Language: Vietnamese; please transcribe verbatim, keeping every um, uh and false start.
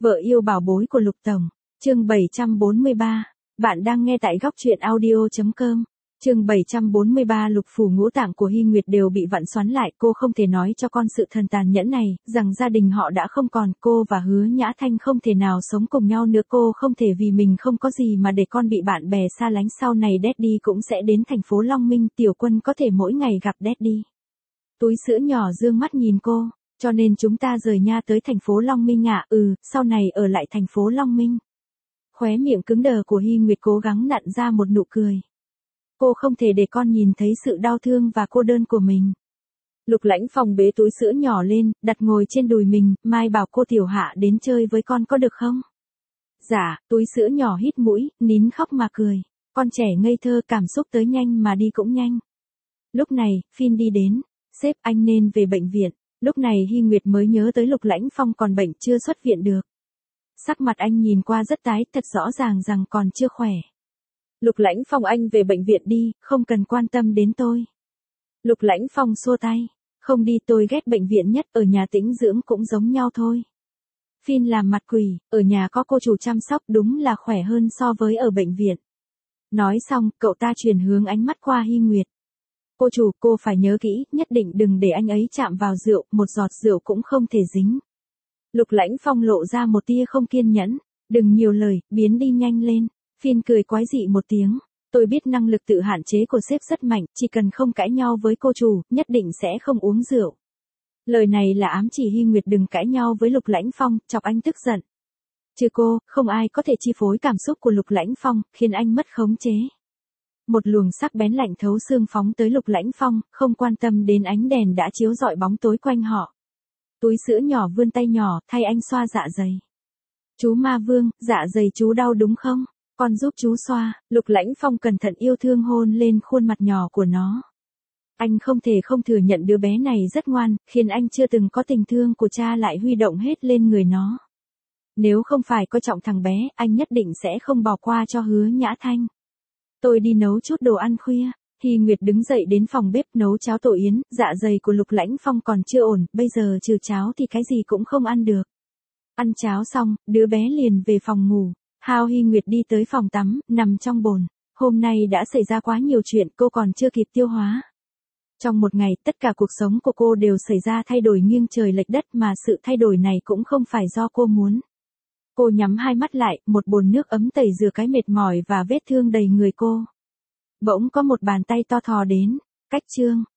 Vợ yêu bảo bối của Lục Tổng. Chương bảy trăm bốn mươi ba. Bạn đang nghe tại góc truyện audio chấm com. Chương bảy trăm bốn mươi ba. Lục phủ ngũ tạng của Hy Nguyệt đều bị vặn xoắn lại, cô không thể nói cho con sự thần tàn nhẫn này, rằng gia đình họ đã không còn, cô và Hứa Nhã Thanh không thể nào sống cùng nhau nữa, cô không thể vì mình không có gì mà để con bị bạn bè xa lánh, sau này Daddy cũng sẽ đến thành phố Long Minh, Tiểu Quân có thể mỗi ngày gặp Daddy. Túi sữa nhỏ dương mắt nhìn cô, cho nên chúng ta rời nha tới thành phố Long Minh ạ, à? Ừ, sau này ở lại thành phố Long Minh. Khóe miệng cứng đờ của Hy Nguyệt cố gắng nặn ra một nụ cười. Cô không thể để con nhìn thấy sự đau thương và cô đơn của mình. Lục Lãnh Phong bế túi sữa nhỏ lên, đặt ngồi trên đùi mình, Mai bảo cô Tiểu Hạ đến chơi với con có được không? Dạ, túi sữa nhỏ hít mũi, nín khóc mà cười. Con trẻ ngây thơ, cảm xúc tới nhanh mà đi cũng nhanh. Lúc này, Phin đi đến. Sếp, anh nên về bệnh viện. Lúc này Hy Nguyệt mới nhớ tới Lục Lãnh Phong còn bệnh chưa xuất viện được. Sắc mặt anh nhìn qua rất tái, thật rõ ràng rằng còn chưa khỏe. Lục Lãnh Phong, anh về bệnh viện đi, không cần quan tâm đến tôi. Lục Lãnh Phong xua tay. Không đi, tôi ghét bệnh viện nhất, ở nhà tĩnh dưỡng cũng giống nhau thôi. Phin làm mặt quỷ, ở nhà có cô chủ chăm sóc đúng là khỏe hơn so với ở bệnh viện. Nói xong, cậu ta chuyển hướng ánh mắt qua Hy Nguyệt. Cô chủ, cô phải nhớ kỹ, nhất định đừng để anh ấy chạm vào rượu, một giọt rượu cũng không thể dính. Lục Lãnh Phong lộ ra một tia không kiên nhẫn. Đừng nhiều lời, biến đi nhanh lên. Phin cười quái dị một tiếng. Tôi biết năng lực tự hạn chế của sếp rất mạnh, chỉ cần không cãi nhau với cô chủ, nhất định sẽ không uống rượu. Lời này là ám chỉ Hy Nguyệt đừng cãi nhau với Lục Lãnh Phong, chọc anh tức giận. Trừ cô, không ai có thể chi phối cảm xúc của Lục Lãnh Phong, khiến anh mất khống chế. Một luồng sắc bén lạnh thấu xương phóng tới Lục Lãnh Phong, không quan tâm đến ánh đèn đã chiếu rọi bóng tối quanh họ. Túi sữa nhỏ vươn tay nhỏ, thay anh xoa dạ dày. Chú Ma Vương, dạ dày chú đau đúng không? Con giúp chú xoa. Lục Lãnh Phong cẩn thận yêu thương hôn lên khuôn mặt nhỏ của nó. Anh không thể không thừa nhận đứa bé này rất ngoan, khiến anh chưa từng có tình thương của cha lại huy động hết lên người nó. Nếu không phải coi trọng thằng bé, anh nhất định sẽ không bỏ qua cho Hứa Nhã Thanh. Tôi đi nấu chút đồ ăn khuya. Hy Nguyệt đứng dậy đến phòng bếp nấu cháo tổ yến, dạ dày của Lục Lãnh Phong còn chưa ổn, bây giờ trừ cháo thì cái gì cũng không ăn được. Ăn cháo xong, đứa bé liền về phòng ngủ. Hao Hy Nguyệt đi tới phòng tắm, nằm trong bồn. Hôm nay đã xảy ra quá nhiều chuyện, cô còn chưa kịp tiêu hóa. Trong một ngày, tất cả cuộc sống của cô đều xảy ra thay đổi nghiêng trời lệch đất, mà sự thay đổi này cũng không phải do cô muốn. Cô nhắm hai mắt lại, một bồn nước ấm tẩy rửa cái mệt mỏi và vết thương đầy người cô. Bỗng có một bàn tay to thò đến. Cách chương.